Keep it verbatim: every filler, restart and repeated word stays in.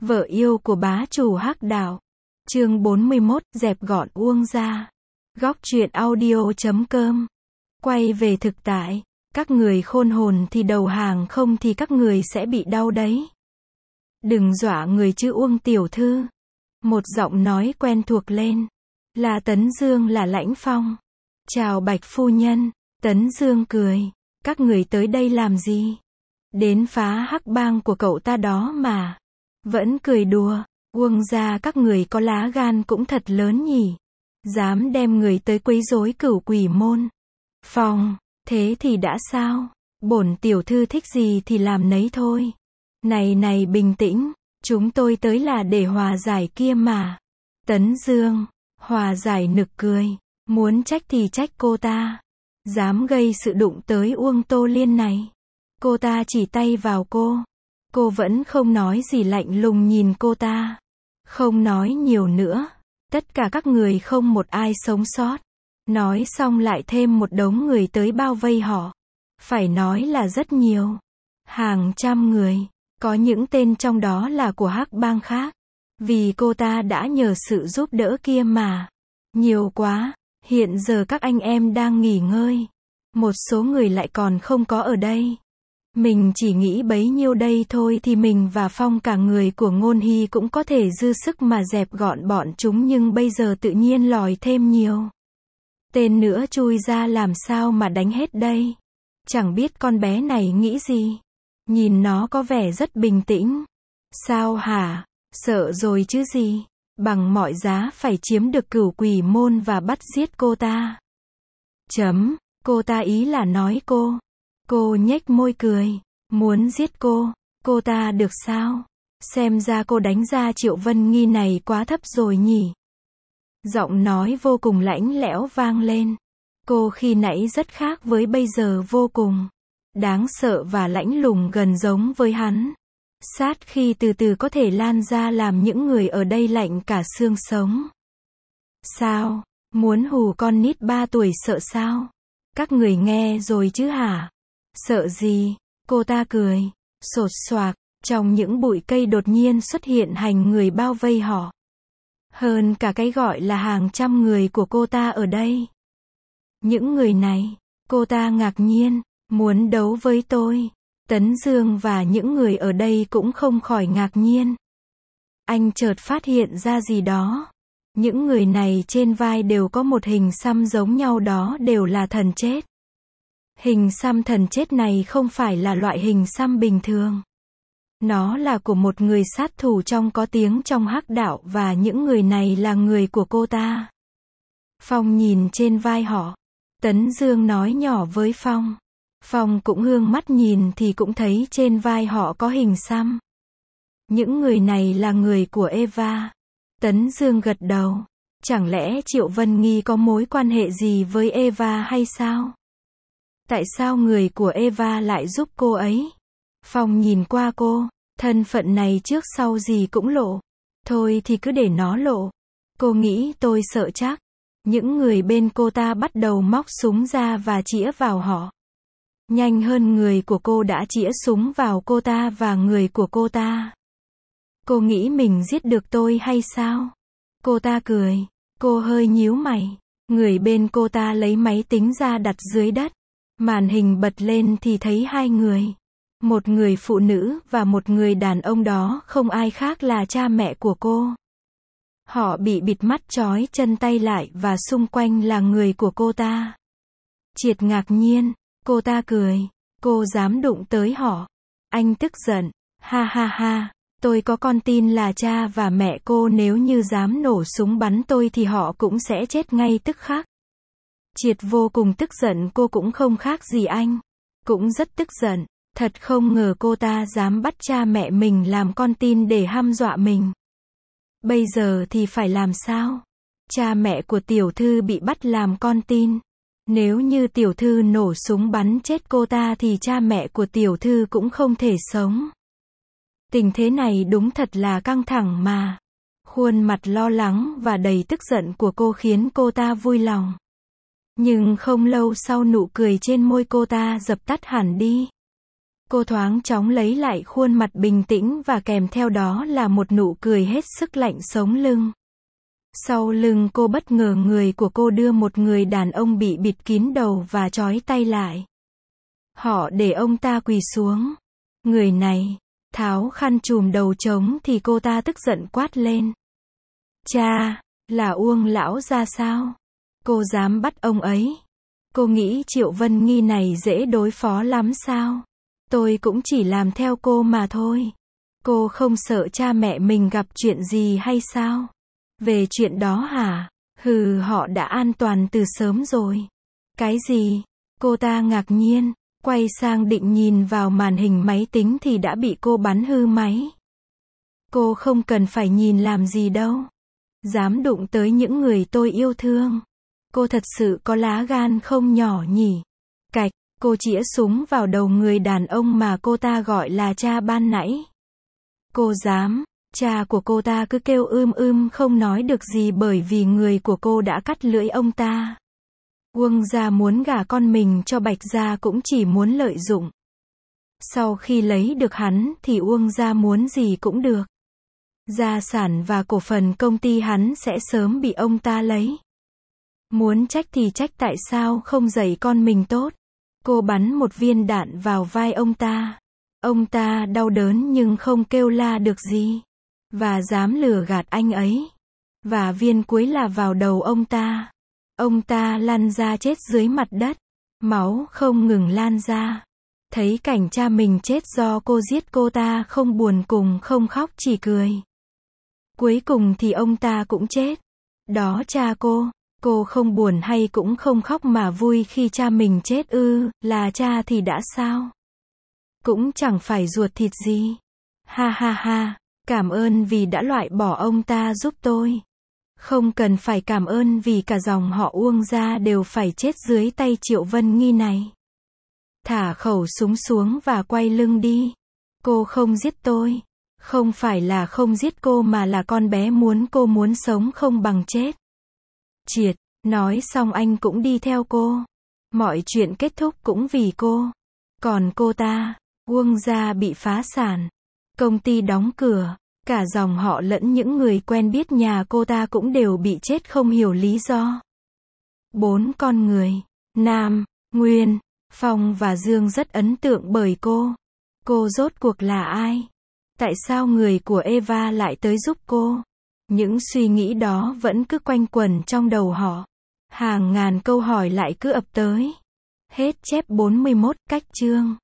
Vợ yêu của bá chủ Hắc Đạo. Chương bốn mươi mốt, dẹp gọn Uông gia. Góc truyện audio chấm com. Quay về thực tại, các người khôn hồn thì đầu hàng, không thì các người sẽ bị đau đấy. Đừng dọa người chứ Uông tiểu thư. Một giọng nói quen thuộc lên. Là Tấn Dương, là Lãnh Phong. Chào Bạch phu nhân. Tấn Dương cười. Các người tới đây làm gì? Đến phá hắc bang của cậu ta đó mà. Vẫn cười đùa. Uông gia các người có lá gan cũng thật lớn nhỉ. Dám đem người tới quấy rối Cửu Quỷ môn. Phong, thế thì đã sao? Bổn tiểu thư thích gì thì làm nấy thôi. Này này, bình tĩnh. Chúng tôi tới là để hòa giải kia mà. Tấn Dương, hòa giải nực cười. Muốn trách thì trách cô ta. Dám gây sự đụng tới Uông Tô Liên này. Cô ta chỉ tay vào cô. Cô vẫn không nói gì, lạnh lùng nhìn cô ta. Không nói nhiều nữa. Tất cả các người không một ai sống sót. Nói xong lại thêm một đống người tới bao vây họ. Phải nói là rất nhiều. Hàng trăm người. Có những tên trong đó là của hắc bang khác. Vì cô ta đã nhờ sự giúp đỡ kia mà. Nhiều quá. Hiện giờ các anh em đang nghỉ ngơi. Một số người lại còn không có ở đây. Mình chỉ nghĩ bấy nhiêu đây thôi thì mình và Phong, cả người của Ngôn Hy cũng có thể dư sức mà dẹp gọn bọn chúng, nhưng bây giờ tự nhiên lòi thêm nhiều tên nữa chui ra, làm sao mà đánh hết đây? Chẳng biết con bé này nghĩ gì. Nhìn nó có vẻ rất bình tĩnh. Sao hả? Sợ rồi chứ gì? Bằng mọi giá phải chiếm được Cửu Quỷ môn và bắt giết cô ta. Chấm. Cô ta ý là nói cô. Cô nhếch môi cười. Muốn giết cô. Cô ta được sao? Xem ra cô đánh giá Triệu Vân Nghi này quá thấp rồi nhỉ. Giọng nói vô cùng lạnh lẽo vang lên. Cô khi nãy rất khác với bây giờ, vô cùng đáng sợ và lạnh lùng, gần giống với hắn. Sát khi từ từ có thể lan ra làm những người ở đây lạnh cả xương sống. Sao? Muốn hù con nít ba tuổi sợ sao? Các người nghe rồi chứ hả? Sợ gì? Cô ta cười. Sột soạc, trong những bụi cây đột nhiên xuất hiện hành người bao vây họ. Hơn cả cái gọi là hàng trăm người của cô ta ở đây. Những người này, cô ta ngạc nhiên, muốn đấu với tôi. Tấn Dương và những người ở đây cũng không khỏi ngạc nhiên. Anh chợt phát hiện ra gì đó. Những người này trên vai đều có một hình xăm giống nhau, đó đều là thần chết. Hình xăm thần chết này không phải là loại hình xăm bình thường. Nó là của một người sát thủ trong có tiếng trong hắc đạo, và những người này là người của cô ta. Phong nhìn trên vai họ. Tấn Dương nói nhỏ với Phong. Phong cũng hương mắt nhìn thì cũng thấy trên vai họ có hình xăm. Những người này là người của Eva. Tấn Dương gật đầu. Chẳng lẽ Triệu Vân Nghi có mối quan hệ gì với Eva hay sao? Tại sao người của Eva lại giúp cô ấy? Phong nhìn qua cô. Thân phận này trước sau gì cũng lộ. Thôi thì cứ để nó lộ. Cô nghĩ tôi sợ chắc. Những người bên cô ta bắt đầu móc súng ra và chĩa vào họ. Nhanh hơn, người của cô đã chĩa súng vào cô ta và người của cô ta. Cô nghĩ mình giết được tôi hay sao? Cô ta cười. Cô hơi nhíu mày. Người bên cô ta lấy máy tính ra đặt dưới đất. Màn hình bật lên thì thấy hai người. Một người phụ nữ và một người đàn ông, đó không ai khác là cha mẹ của cô. Họ bị bịt mắt, trói chân tay lại, và xung quanh là người của cô ta. Triệt ngạc nhiên. Cô ta cười. Cô dám đụng tới họ. Anh tức giận. Ha ha ha. Tôi có con tin là cha và mẹ cô, nếu như dám nổ súng bắn tôi thì họ cũng sẽ chết ngay tức khắc. Triệt vô cùng tức giận. Cô cũng không khác gì anh. Cũng rất tức giận. Thật không ngờ cô ta dám bắt cha mẹ mình làm con tin để hăm dọa mình. Bây giờ thì phải làm sao? Cha mẹ của tiểu thư bị bắt làm con tin. Nếu như tiểu thư nổ súng bắn chết cô ta thì cha mẹ của tiểu thư cũng không thể sống. Tình thế này đúng thật là căng thẳng mà. Khuôn mặt lo lắng và đầy tức giận của cô khiến cô ta vui lòng. Nhưng không lâu sau, nụ cười trên môi cô ta dập tắt hẳn đi. Cô thoáng chóng lấy lại khuôn mặt bình tĩnh và kèm theo đó là một nụ cười hết sức lạnh sống lưng. Sau lưng cô bất ngờ người của cô đưa một người đàn ông bị bịt kín đầu và trói tay lại. Họ để ông ta quỳ xuống. Người này tháo khăn trùm đầu trống thì cô ta tức giận quát lên. Cha, là Uông lão ra sao? Cô dám bắt ông ấy? Cô nghĩ Triệu Vân Nghi này dễ đối phó lắm sao? Tôi cũng chỉ làm theo cô mà thôi. Cô không sợ cha mẹ mình gặp chuyện gì hay sao? Về chuyện đó hả? Hừ, họ đã an toàn từ sớm rồi. Cái gì? Cô ta ngạc nhiên, quay sang định nhìn vào màn hình máy tính thì đã bị cô bắn hư máy. Cô không cần phải nhìn làm gì đâu. Dám đụng tới những người tôi yêu thương. Cô thật sự có lá gan không nhỏ nhỉ? Cạch, cô chĩa súng vào đầu người đàn ông mà cô ta gọi là cha ban nãy. Cô dám? Cha của cô ta cứ kêu ưm ưm không nói được gì bởi vì người của cô đã cắt lưỡi ông ta. Uông gia muốn gả con mình cho Bạch gia cũng chỉ muốn lợi dụng. Sau khi lấy được hắn thì Uông gia muốn gì cũng được. Gia sản và cổ phần công ty hắn sẽ sớm bị ông ta lấy. Muốn trách thì trách tại sao không dạy con mình tốt. Cô bắn một viên đạn vào vai ông ta. Ông ta đau đớn nhưng không kêu la được gì. Và dám lừa gạt anh ấy. Và viên cuối là vào đầu ông ta. Ông ta lăn ra chết dưới mặt đất. Máu không ngừng lan ra. Thấy cảnh cha mình chết do cô giết cô ta không buồn cùng không khóc chỉ cười. Cuối cùng thì ông ta cũng chết. Đó cha cô. Cô không buồn hay cũng không khóc mà vui khi cha mình chết ư, là cha thì đã sao? Cũng chẳng phải ruột thịt gì. Ha ha ha, cảm ơn vì đã loại bỏ ông ta giúp tôi. Không cần phải cảm ơn vì cả dòng họ Uông gia đều phải chết dưới tay Triệu Vân Nghi này. Thả khẩu súng xuống và quay lưng đi. Cô không giết tôi. Không phải là không giết cô mà là con bé muốn cô muốn sống không bằng chết. Triệt, nói xong anh cũng đi theo cô. Mọi chuyện kết thúc cũng vì cô. Còn cô ta, Uông gia bị phá sản. Công ty đóng cửa. Cả dòng họ lẫn những người quen biết nhà cô ta cũng đều bị chết không hiểu lý do. Bốn con người. Nam, Nguyên, Phong và Dương rất ấn tượng bởi cô. Cô rốt cuộc là ai? Tại sao người của Eva lại tới giúp cô? Những suy nghĩ đó vẫn cứ quanh quẩn trong đầu họ. Hàng ngàn câu hỏi lại cứ ập tới. Hết chép bốn mươi mốt, cách chương.